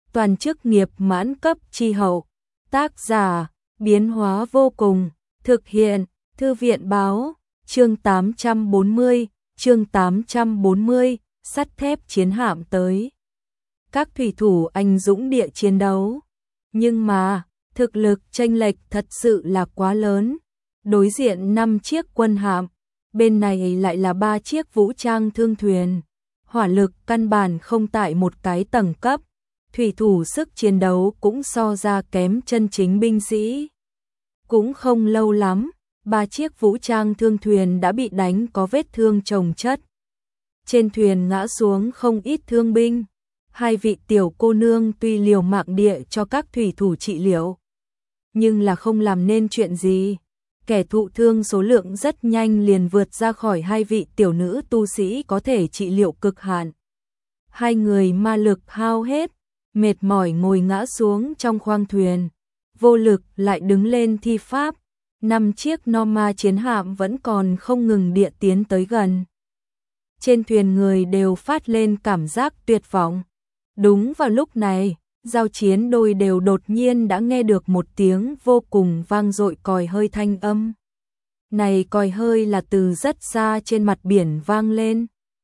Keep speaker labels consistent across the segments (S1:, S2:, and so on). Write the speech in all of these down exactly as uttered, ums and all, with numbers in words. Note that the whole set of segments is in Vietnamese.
S1: toàn chức nghiệp mãn cấp chi hậu. Tác giả, biến hóa vô cùng, thực hiện, Thư viện báo, chương tám trăm bốn mươi, chương tám trăm bốn mươi, sắt thép chiến hạm tới. Các thủy thủ anh dũng địa chiến đấu. Nhưng mà, thực lực chênh lệch thật sự là quá lớn. Đối diện năm chiếc quân hạm, bên này lại là ba chiếc vũ trang thương thuyền. Hỏa lực căn bản không tại một cái tầng cấp. Thủy thủ sức chiến đấu cũng so ra kém chân chính binh sĩ. Cũng không lâu lắm, ba chiếc vũ trang thương thuyền đã bị đánh có vết thương chồng chất. Trên thuyền ngã xuống không ít thương binh. Hai vị tiểu cô nương tuy liều mạng địa cho các thủy thủ trị liệu, nhưng là không làm nên chuyện gì. Kẻ thụ thương số lượng rất nhanh liền vượt ra khỏi hai vị tiểu nữ tu sĩ có thể trị liệu cực hạn. Hai người ma lực hao hết, mệt mỏi ngồi ngã xuống trong khoang thuyền, vô lực lại đứng lên thi pháp. Năm chiếc Norma chiến hạm vẫn còn không ngừng địa tiến tới gần. Trên thuyền người đều phát lên cảm giác tuyệt vọng. Đúng vào lúc này, giao chiến đôi đều đột nhiên đã nghe được một tiếng vô cùng vang dội còi hơi thanh âm. Này còi hơi là từ rất xa trên mặt biển vang lên,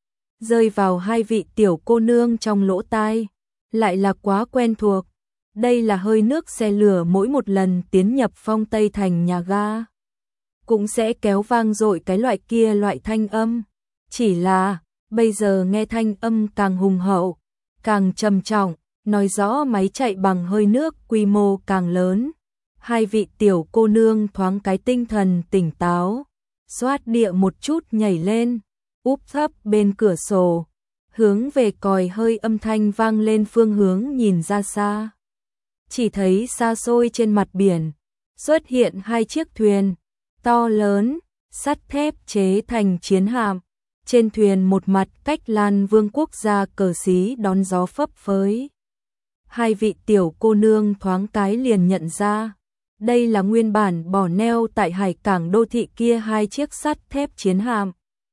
S1: rơi vào hai vị tiểu cô nương trong lỗ tai, lại là quá quen thuộc. Đây là hơi nước xe lửa mỗi một lần tiến nhập Phong Tây thành nhà ga, cũng sẽ kéo vang dội cái loại kia loại thanh âm. Chỉ là, bây giờ nghe thanh âm càng hùng hậu, càng trầm trọng, nói rõ máy chạy bằng hơi nước quy mô càng lớn. Hai vị tiểu cô nương thoáng cái tinh thần tỉnh táo, xoát địa một chút nhảy lên, úp thấp bên cửa sổ, hướng về còi hơi âm thanh vang lên phương hướng nhìn ra xa. Chỉ thấy xa xôi trên mặt biển, xuất hiện hai chiếc thuyền, to lớn, sắt thép chế thành chiến hạm. Trên thuyền một mặt cách Lan Vương quốc gia cờ xí đón gió phấp phới. Hai vị tiểu cô nương thoáng cái liền nhận ra, đây là nguyên bản bỏ neo tại hải cảng đô thị kia hai chiếc sắt thép chiến hạm,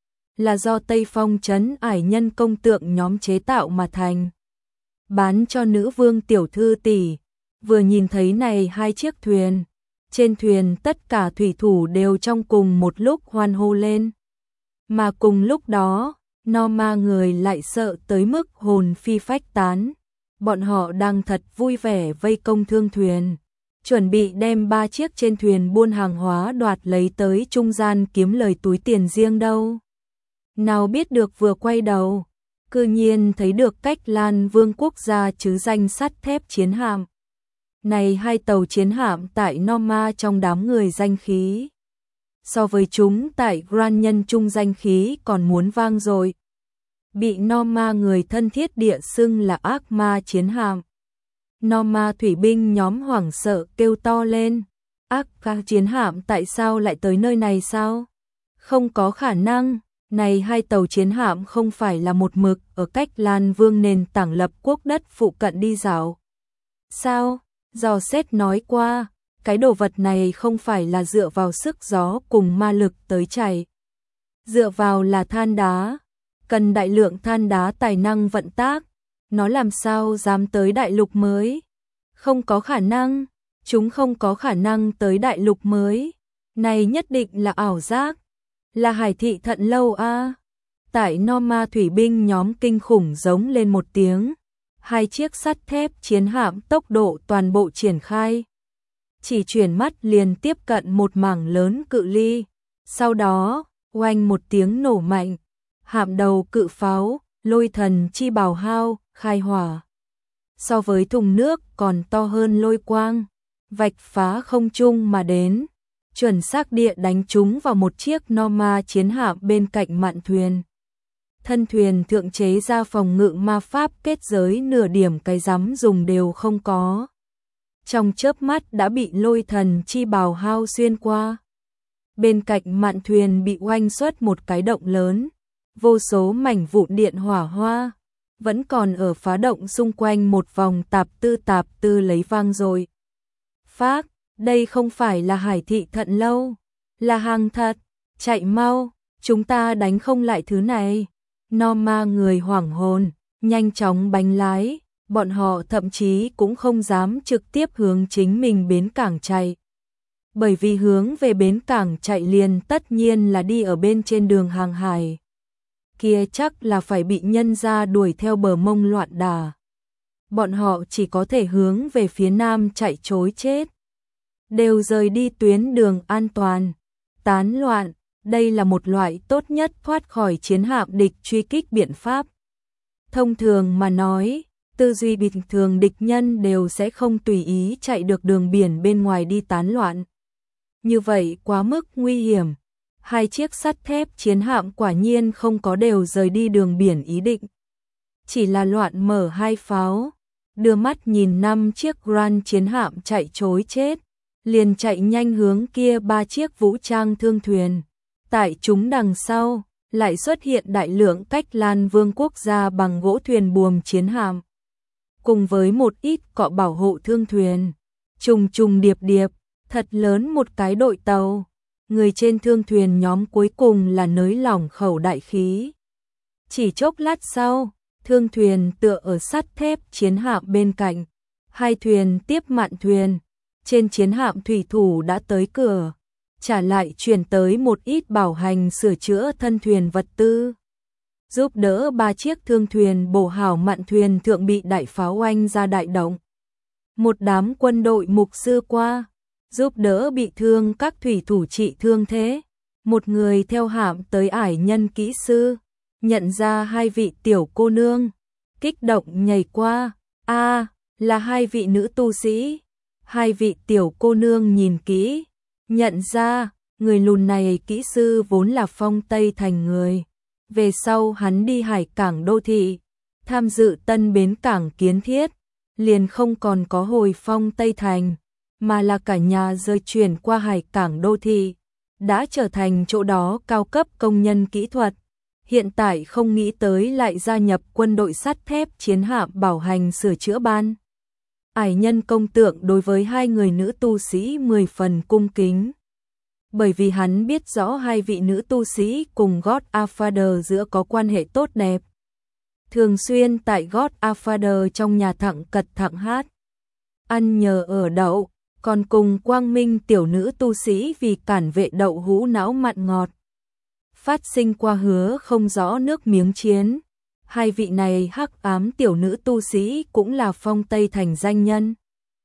S1: là do Tây Phong trấn ải nhân công tượng nhóm chế tạo mà thành, bán cho nữ vương tiểu thư tỷ. Vừa nhìn thấy này hai chiếc thuyền, trên thuyền tất cả thủy thủ đều trong cùng một lúc hoan hô lên. Mà cùng lúc đó, Norma người lại sợ tới mức hồn phi phách tán. Bọn họ đang thật vui vẻ vây công thương thuyền, chuẩn bị đem ba chiếc trên thuyền buôn hàng hóa đoạt lấy tới trung gian kiếm lời túi tiền riêng đâu. Nào biết được vừa quay đầu, cư nhiên thấy được cách Lan Vương quốc gia chứ danh sắt thép chiến hạm. Này hai tàu chiến hạm tại Norma trong đám người danh khí, so với chúng tại Grand Nhân Trung danh khí còn muốn vang dội. Bị Norma người thân thiết địa xưng là ác ma chiến hạm. Norma thủy binh nhóm hoảng sợ kêu to lên, ác ma chiến hạm tại sao lại tới nơi này sao? Không có khả năng, này hai tàu chiến hạm không phải là một mực ở cách Lan Vương nền tảng lập quốc đất phụ cận đi dạo. Sao? Dò xét nói qua, cái đồ vật này không phải là dựa vào sức gió cùng ma lực tới chạy. Dựa vào là than đá, cần đại lượng than đá tài năng vận tác, nó làm sao dám tới đại lục mới? Không có khả năng, chúng không có khả năng tới đại lục mới. Này nhất định là ảo giác, là hải thị thận lâu a. À. Tại Norma thủy binh nhóm kinh khủng giống lên một tiếng. Hai chiếc sắt thép chiến hạm tốc độ toàn bộ triển khai. Chỉ chuyển mắt liền tiếp cận một mảng lớn cự ly. Sau đó, oanh một tiếng nổ mạnh. Hạm đầu cự pháo, lôi thần chi bào hao, khai hỏa. So với thùng nước còn to hơn lôi quang. Vạch phá không trung mà đến. Chuẩn xác địa đánh trúng vào một chiếc Norma chiến hạm bên cạnh mạn thuyền. Thân thuyền thượng chế ra phòng ngự ma pháp kết giới nửa điểm cái dám dùng đều không có. Trong chớp mắt đã bị lôi thần chi bào hao xuyên qua. Bên cạnh mạn thuyền bị oanh xuất một cái động lớn. Vô số mảnh vụn điện hỏa hoa. Vẫn còn ở phá động xung quanh một vòng tạp tư tạp tư lấy vang rồi. Phác, đây không phải là hải thị thận lâu. Là hàng thật, chạy mau, chúng ta đánh không lại thứ này. Norma người hoảng hồn, nhanh chóng bánh lái, bọn họ thậm chí cũng không dám trực tiếp hướng chính mình bến cảng chạy. Bởi vì hướng về bến cảng chạy liền tất nhiên là đi ở bên trên đường hàng hải. Kia chắc là phải bị nhân ra đuổi theo bờ mông loạn đà. Bọn họ chỉ có thể hướng về phía nam chạy trối chết. Đều rời đi tuyến đường an toàn, tán loạn, đây là một loại tốt nhất thoát khỏi chiến hạm địch truy kích biện pháp. Thông thường mà nói, tư duy bình thường địch nhân đều sẽ không tùy ý chạy được đường biển bên ngoài đi tán loạn. Như vậy quá mức nguy hiểm. Hai chiếc sắt thép chiến hạm quả nhiên không có đều rời đi đường biển ý định. Chỉ là loạn mở hai pháo, đưa mắt nhìn năm chiếc Grand chiến hạm chạy trối chết, liền chạy nhanh hướng kia ba chiếc vũ trang thương thuyền. Tại chúng đằng sau, lại xuất hiện đại lượng cách Lan Vương quốc gia bằng gỗ thuyền buồm chiến hạm. Cùng với một ít cọ bảo hộ thương thuyền, trùng trùng điệp điệp, thật lớn một cái đội tàu. Người trên thương thuyền nhóm cuối cùng là nới lỏng khẩu đại khí. Chỉ chốc lát sau, thương thuyền tựa ở sắt thép chiến hạm bên cạnh, hai thuyền tiếp mạn thuyền, trên chiến hạm thủy thủ đã tới cửa, trả lại chuyển tới một ít bảo hành sửa chữa thân thuyền vật tư, giúp đỡ ba chiếc thương thuyền bổ hảo mạn thuyền thượng bị đại pháo oanh ra đại động. Một đám quân đội mục sư qua, giúp đỡ bị thương các thủy thủ trị thương thế. Một người theo hạm tới ải nhân kỹ sư, nhận ra hai vị tiểu cô nương, kích động nhảy qua, a à, là hai vị nữ tu sĩ. Hai vị tiểu cô nương nhìn kỹ, nhận ra, người lùn này kỹ sư vốn là Phong Tây Thành người. Về sau hắn đi hải cảng đô thị, tham dự tân bến cảng kiến thiết, liền không còn có hồi Phong Tây Thành, mà là cả nhà rời chuyển qua hải cảng đô thị, đã trở thành chỗ đó cao cấp công nhân kỹ thuật. Hiện tại không nghĩ tới lại gia nhập quân đội sắt thép chiến hạm bảo hành sửa chữa ban. Ải nhân công tượng đối với hai người nữ tu sĩ mười phần cung kính. Bởi vì hắn biết rõ hai vị nữ tu sĩ cùng Godfather giữa có quan hệ tốt đẹp. Thường xuyên tại Godfather trong nhà thẳng cật thẳng hát, ăn nhờ ở đậu, còn cùng quang minh tiểu nữ tu sĩ vì cản vệ đậu hũ não mặn ngọt. Phát sinh qua hứa không rõ nước miếng chiến. Hai vị này hắc ám tiểu nữ tu sĩ cũng là Phong Tây Thành danh nhân.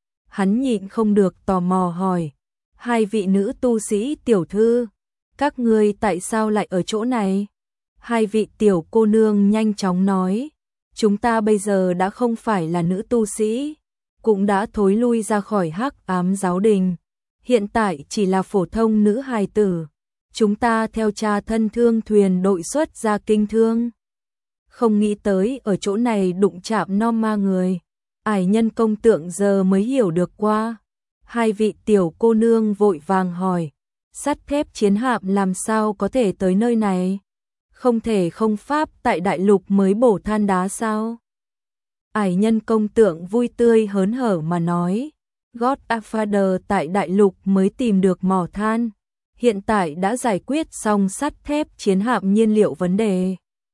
S1: Hắn nhịn không được tò mò hỏi, hai vị nữ tu sĩ tiểu thư, các ngươi tại sao lại ở chỗ này? Hai vị tiểu cô nương nhanh chóng nói, chúng ta bây giờ đã không phải là nữ tu sĩ, cũng đã thối lui ra khỏi hắc ám giáo đình, hiện tại chỉ là phổ thông nữ hài tử. Chúng ta theo cha thân thương thuyền đội xuất ra kinh thương. Không nghĩ tới ở chỗ này đụng chạm Norma người. Ải nhân công tượng giờ mới hiểu được qua. Hai vị tiểu cô nương vội vàng hỏi, sắt thép chiến hạm làm sao có thể tới nơi này? Không thể không pháp tại đại lục mới bổ than đá sao? Ải nhân công tượng vui tươi hớn hở mà nói, Godfather tại đại lục mới tìm được mỏ than, hiện tại đã giải quyết xong sắt thép chiến hạm nhiên liệu vấn đề.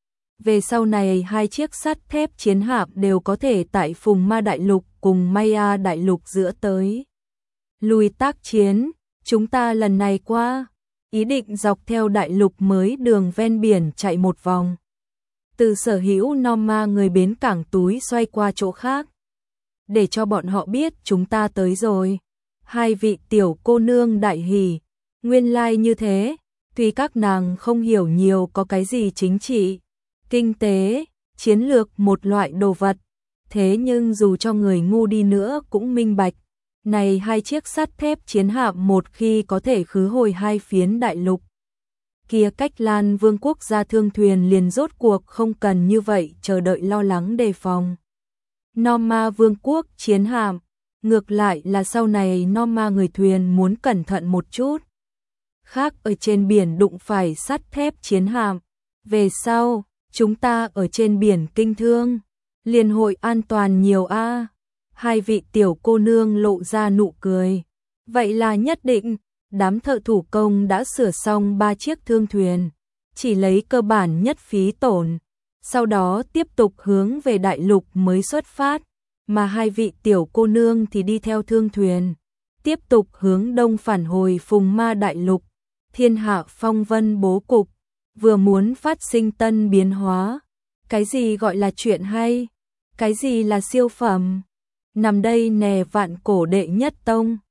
S1: Về sau này hai chiếc sắt thép chiến hạm đều có thể tại Phùng Ma Đại Lục cùng Maya Đại Lục giữa tới lui tác chiến. Chúng ta lần này qua, ý định dọc theo đại lục mới đường ven biển chạy một vòng. Từ sở hữu Norma người bến cảng túi xoay qua chỗ khác. Để cho bọn họ biết chúng ta tới rồi. Hai vị tiểu cô nương đại hỉ, nguyên lai like như thế, tuy các nàng không hiểu nhiều có cái gì chính trị, kinh tế, chiến lược một loại đồ vật, thế nhưng dù cho người ngu đi nữa cũng minh bạch, này hai chiếc sắt thép chiến hạm một khi có thể khứ hồi hai phiến đại lục. Kia cách Lan Vương quốc gia thương thuyền liền rốt cuộc không cần như vậy chờ đợi lo lắng đề phòng. Norma Vương quốc chiến hạm, ngược lại là sau này Norma người thuyền muốn cẩn thận một chút. Khác ở trên biển đụng phải sắt thép chiến hạm, về sau chúng ta ở trên biển kinh thương, liền hội an toàn nhiều a. Hai vị tiểu cô nương lộ ra nụ cười. Vậy là nhất định, đám thợ thủ công đã sửa xong ba chiếc thương thuyền, chỉ lấy cơ bản nhất phí tổn, sau đó tiếp tục hướng về đại lục mới xuất phát. mà hai vị tiểu cô nương thì đi theo thương thuyền, tiếp tục hướng đông phản hồi Phùng Ma Đại Lục. Thiên hạ phong vân bố cục, vừa muốn phát sinh tân biến hóa. Cái gì gọi là chuyện hay? Cái gì là siêu phẩm? Nằm đây nè vạn cổ đệ nhất tông.